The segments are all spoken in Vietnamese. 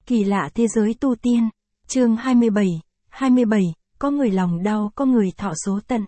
Kỳ lạ thế giới tu tiên. Chương 27, có người lòng đau có người thọ số tận.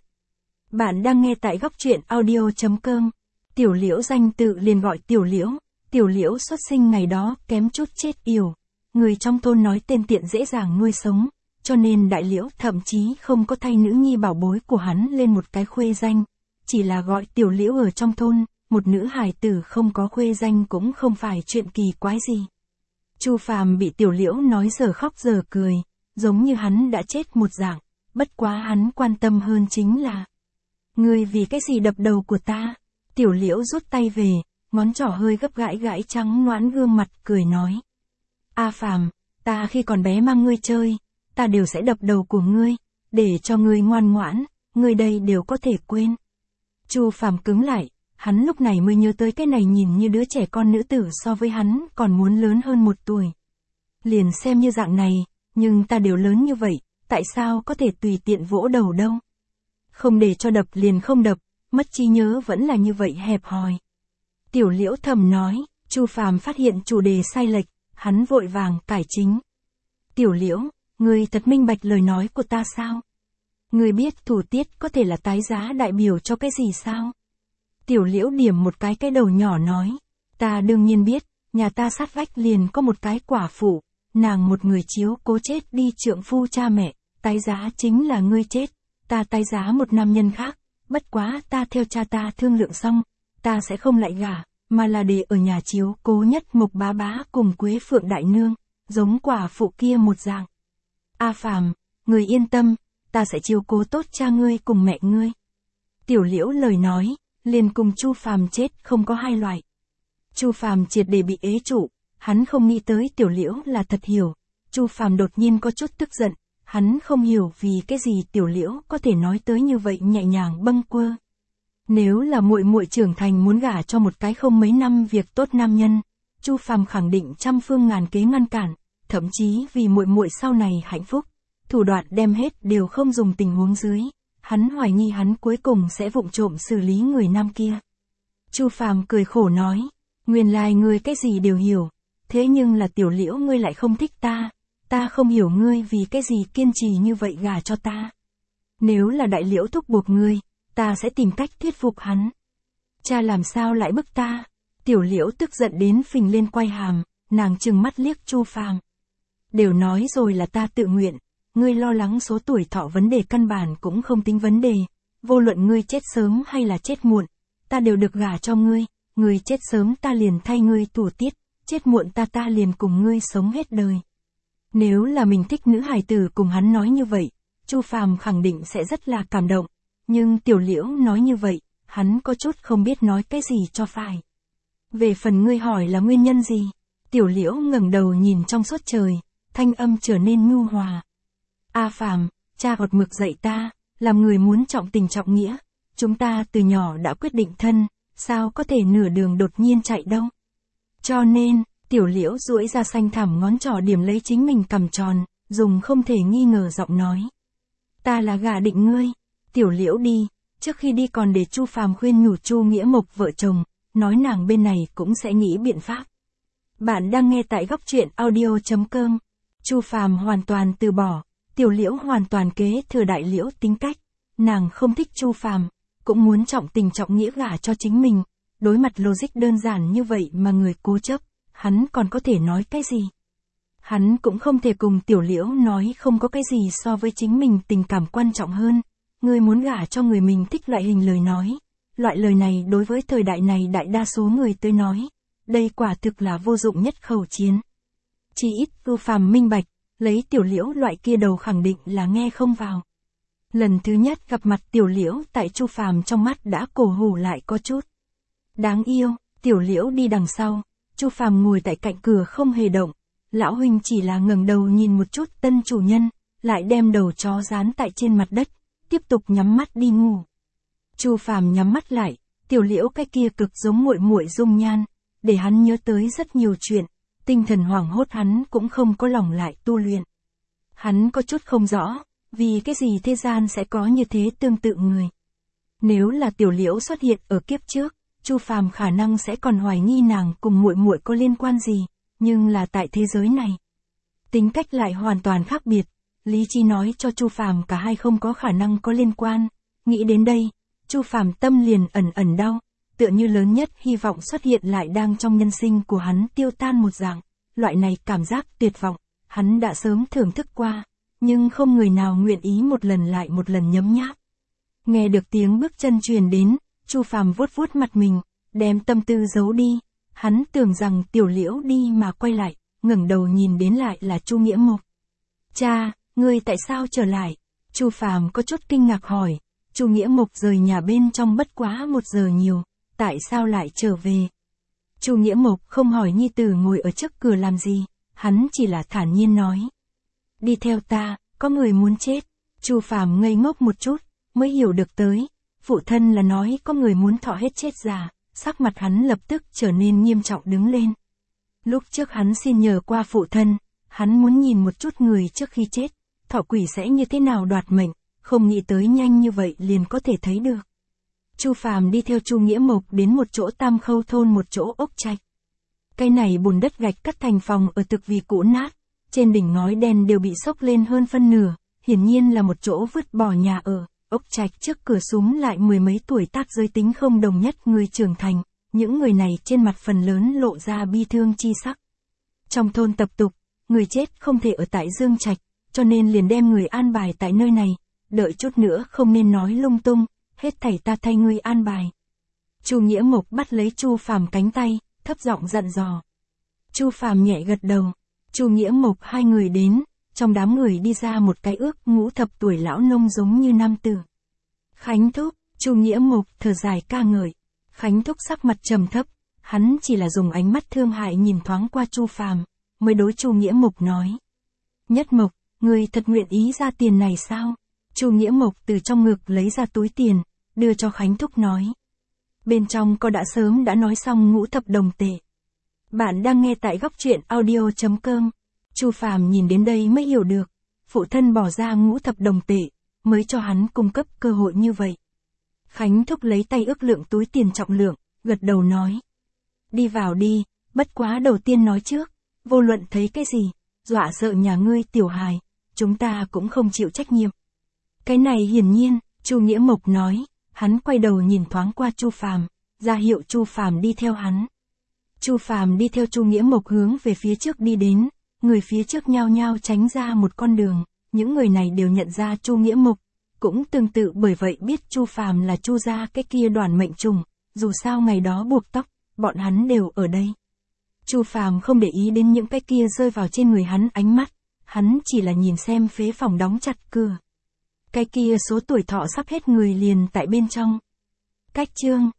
Bạn đang nghe tại góc truyện audio.com. Tiểu Liễu danh tự liền gọi Tiểu Liễu xuất sinh ngày đó kém chút chết yểu. Người trong thôn nói tên tiện dễ dàng nuôi sống, cho nên Đại Liễu thậm chí không có thay nữ nhi bảo bối của hắn lên một cái khuê danh, chỉ là gọi Tiểu Liễu ở trong thôn, một nữ hài tử không có khuê danh cũng không phải chuyện kỳ quái gì. Chu Phàm bị Tiểu Liễu nói giờ khóc giờ cười, giống như hắn đã chết một dạng, bất quá hắn quan tâm hơn chính là: ngươi vì cái gì đập đầu của ta? Tiểu Liễu rút tay về, ngón trỏ hơi gấp gãi trắng nõn gương mặt cười nói: A Phàm, ta khi còn bé mang ngươi chơi, ta đều sẽ đập đầu của ngươi, để cho ngươi ngoan ngoãn, ngươi đây đều có thể quên. Chu Phàm cứng lại, hắn lúc này mới nhớ tới cái này nhìn như đứa trẻ con nữ tử so với hắn còn muốn lớn hơn 1 tuổi. Liền xem như dạng này, nhưng ta đều lớn như vậy, tại sao có thể tùy tiện vỗ đầu đâu? Không để cho đập liền không đập, mất trí nhớ vẫn là như vậy hẹp hòi. Tiểu Liễu thầm nói. Chu Phàm phát hiện chủ đề sai lệch, hắn vội vàng cải chính. Tiểu Liễu, ngươi thật minh bạch lời nói của ta sao? Ngươi biết thủ tiết có thể là tái giá đại biểu cho cái gì sao? Tiểu Liễu điểm một cái đầu nhỏ nói: ta đương nhiên biết, nhà ta sát vách liền có một cái quả phụ, nàng một người chiếu cố chết đi trượng phu cha mẹ, tái giá chính là ngươi chết, ta tái giá một nam nhân khác, bất quá ta theo cha ta thương lượng xong, ta sẽ không lại gả, mà là để ở nhà chiếu cố nhất Mộc bá bá cùng Quế Phượng đại nương, giống quả phụ kia một dạng. A Phàm, ngươi yên tâm, ta sẽ chiếu cố tốt cha ngươi cùng mẹ ngươi. Tiểu Liễu lời nói, liền cùng Chu Phàm chết không có hai loại. Chu Phàm triệt để bị ế trụ, hắn không nghĩ tới Tiểu Liễu là thật hiểu. Chu Phàm đột nhiên có chút tức giận, hắn không hiểu vì cái gì Tiểu Liễu có thể nói tới như vậy nhẹ nhàng bâng quơ. Nếu là muội muội trưởng thành muốn gả cho một cái không mấy năm việc tốt nam nhân, Chu Phàm khẳng định trăm phương ngàn kế ngăn cản, thậm chí vì muội muội sau này hạnh phúc, thủ đoạn đem hết đều không dùng tình huống dưới. Hắn hoài nghi hắn cuối cùng sẽ vụng trộm xử lý người nam kia. Chu Phàm cười khổ nói: nguyên lai ngươi cái gì đều hiểu, thế nhưng là Tiểu Liễu ngươi lại không thích ta không hiểu ngươi vì cái gì kiên trì như vậy gả cho ta. Nếu là Đại Liễu thúc buộc ngươi, ta sẽ tìm cách thuyết phục hắn. Cha làm sao lại bức ta? Tiểu Liễu tức giận đến phình lên quai hàm, nàng trừng mắt liếc Chu Phàm. Đều nói rồi là ta tự nguyện. Ngươi lo lắng số tuổi thọ vấn đề căn bản cũng không tính vấn đề, vô luận ngươi chết sớm hay là chết muộn, ta đều được gả cho ngươi, ngươi chết sớm ta liền thay ngươi thủ tiết, chết muộn ta liền cùng ngươi sống hết đời. Nếu là mình thích nữ hài tử cùng hắn nói như vậy, Chu Phàm khẳng định sẽ rất là cảm động, nhưng Tiểu Liễu nói như vậy, hắn có chút không biết nói cái gì cho phải. Về phần ngươi hỏi là nguyên nhân gì? Tiểu Liễu ngẩng đầu nhìn trong suốt trời, thanh âm trở nên nhu hòa. A Phàm, cha một mực dạy ta, làm người muốn trọng tình trọng nghĩa, chúng ta từ nhỏ đã quyết định thân, sao có thể nửa đường đột nhiên chạy đâu. Cho nên, Tiểu Liễu duỗi ra xanh thẳm ngón trỏ điểm lấy chính mình cằm tròn, dùng không thể nghi ngờ giọng nói: ta là gả định ngươi. Tiểu Liễu đi, trước khi đi còn để Chu Phàm khuyên nhủ Chu Nghĩa Mộc vợ chồng, nói nàng bên này cũng sẽ nghĩ biện pháp. Bạn đang nghe tại góc truyện audio.com. Chu Phàm hoàn toàn từ bỏ. Tiểu Liễu hoàn toàn kế thừa Đại Liễu tính cách, nàng không thích Chu Phàm, cũng muốn trọng tình trọng nghĩa gả cho chính mình. Đối mặt logic đơn giản như vậy mà người cố chấp, hắn còn có thể nói cái gì? Hắn cũng không thể cùng Tiểu Liễu nói không có cái gì so với chính mình tình cảm quan trọng hơn. Người muốn gả cho người mình thích loại hình lời nói. Loại lời này đối với thời đại này đại đa số người tới nói, đây quả thực là vô dụng nhất khẩu chiến. Chỉ ít Chu Phàm minh bạch, lấy Tiểu Liễu loại kia đầu khẳng định là nghe không vào. Lần thứ nhất gặp mặt Tiểu Liễu tại Chu Phàm trong mắt đã cổ hủ lại có chút đáng yêu. Tiểu Liễu đi đằng sau, Chu Phàm ngồi tại cạnh cửa không hề động. Lão huynh chỉ là ngẩng đầu nhìn một chút tân chủ nhân, lại đem đầu chó dán tại trên mặt đất, tiếp tục nhắm mắt đi ngủ. Chu Phàm nhắm mắt lại, Tiểu Liễu cái kia cực giống muội muội dung nhan, để hắn nhớ tới rất nhiều chuyện. Tinh thần hoảng hốt hắn cũng không có lòng lại tu luyện. Hắn có chút không rõ, vì cái gì thế gian sẽ có như thế tương tự người. Nếu là Tiểu Liễu xuất hiện ở kiếp trước, Chu Phàm khả năng sẽ còn hoài nghi nàng cùng muội muội có liên quan gì, nhưng là tại thế giới này, tính cách lại hoàn toàn khác biệt. Lý trí nói cho Chu Phàm cả hai không có khả năng có liên quan. Nghĩ đến đây, Chu Phàm tâm liền ẩn ẩn đau, tựa như lớn nhất hy vọng xuất hiện lại đang trong nhân sinh của hắn tiêu tan một dạng. Loại này cảm giác tuyệt vọng, hắn đã sớm thưởng thức qua, nhưng không người nào nguyện ý một lần lại một lần nhấm nháp. Nghe được tiếng bước chân truyền đến, Chu Phàm vuốt vuốt mặt mình, đem tâm tư giấu đi. Hắn tưởng rằng Tiểu Liễu đi mà quay lại, ngẩng đầu nhìn đến lại là Chu Nghĩa Mộc. Cha, ngươi tại sao trở lại? Chu Phàm có chút kinh ngạc hỏi. Chu Nghĩa Mộc rời nhà bên trong bất quá 1 giờ nhiều, tại sao lại trở về? Chu Nghĩa Mộc không hỏi nhi tử ngồi ở trước cửa làm gì, hắn chỉ là thản nhiên nói. Đi theo ta, có người muốn chết. Chu Phàm ngây ngốc một chút, mới hiểu được tới. Phụ thân là nói có người muốn thọ hết chết già, sắc mặt hắn lập tức trở nên nghiêm trọng đứng lên. Lúc trước hắn xin nhờ qua phụ thân, hắn muốn nhìn một chút người trước khi chết, thọ quỷ sẽ như thế nào đoạt mệnh, không nghĩ tới nhanh như vậy liền có thể thấy được. Chu Phàm đi theo Chu Nghĩa Mộc đến một chỗ Tam Khâu thôn, một chỗ ốc trạch. Cái này bùn đất gạch cắt thành phòng ở thực vì cũ nát, trên đỉnh ngói đen đều bị xốc lên hơn phân nửa, hiển nhiên là một chỗ vứt bỏ nhà ở. Ốc trạch trước cửa súm lại 10 mấy tuổi tác giới tính không đồng nhất người trưởng thành, những người này trên mặt phần lớn lộ ra bi thương chi sắc. Trong thôn tập tục, người chết không thể ở tại Dương Trạch, cho nên liền đem người an bài tại nơi này, đợi chút nữa không nên nói lung tung, hết thảy ta thay ngươi an bài. Chu Nghĩa Mộc bắt lấy Chu Phàm cánh tay, thấp giọng dặn dò. Chu Phàm nhẹ gật đầu. Chu Nghĩa Mộc hai người đến, trong đám người đi ra một cái ước ngũ thập tuổi lão nông giống như nam tử. Khánh thúc, Chu Nghĩa Mộc thở dài ca ngợi. Khánh thúc sắc mặt trầm thấp, hắn chỉ là dùng ánh mắt thương hại nhìn thoáng qua Chu Phàm, mới đối Chu Nghĩa Mộc nói. Nhất Mộc, ngươi thật nguyện ý ra tiền này sao? Chu Nghĩa Mộc từ trong ngực lấy ra túi tiền, đưa cho Khánh thúc nói. Bên trong có đã sớm đã nói xong ngũ thập đồng tệ. Bạn đang nghe tại góc truyện audio.com. Chu Phàm nhìn đến đây mới hiểu được, phụ thân bỏ ra ngũ thập đồng tệ, mới cho hắn cung cấp cơ hội như vậy. Khánh thúc lấy tay ước lượng túi tiền trọng lượng, gật đầu nói. Đi vào đi, bất quá đầu tiên nói trước, vô luận thấy cái gì, dọa sợ nhà ngươi tiểu hài, chúng ta cũng không chịu trách nhiệm. Cái này hiển nhiên, Chu Nghĩa Mộc nói, hắn quay đầu nhìn thoáng qua Chu Phàm, ra hiệu Chu Phàm đi theo hắn. Chu Phàm đi theo Chu Nghĩa Mộc hướng về phía trước đi đến, người phía trước nhao nhao tránh ra một con đường, những người này đều nhận ra Chu Nghĩa Mộc, cũng tương tự bởi vậy biết Chu Phàm là Chu gia cái kia đoàn mệnh trùng, dù sao ngày đó buộc tóc, bọn hắn đều ở đây. Chu Phàm không để ý đến những cái kia rơi vào trên người hắn ánh mắt, hắn chỉ là nhìn xem phế phòng đóng chặt cửa. Cái kia số tuổi thọ sắp hết người liền tại bên trong. Cách chương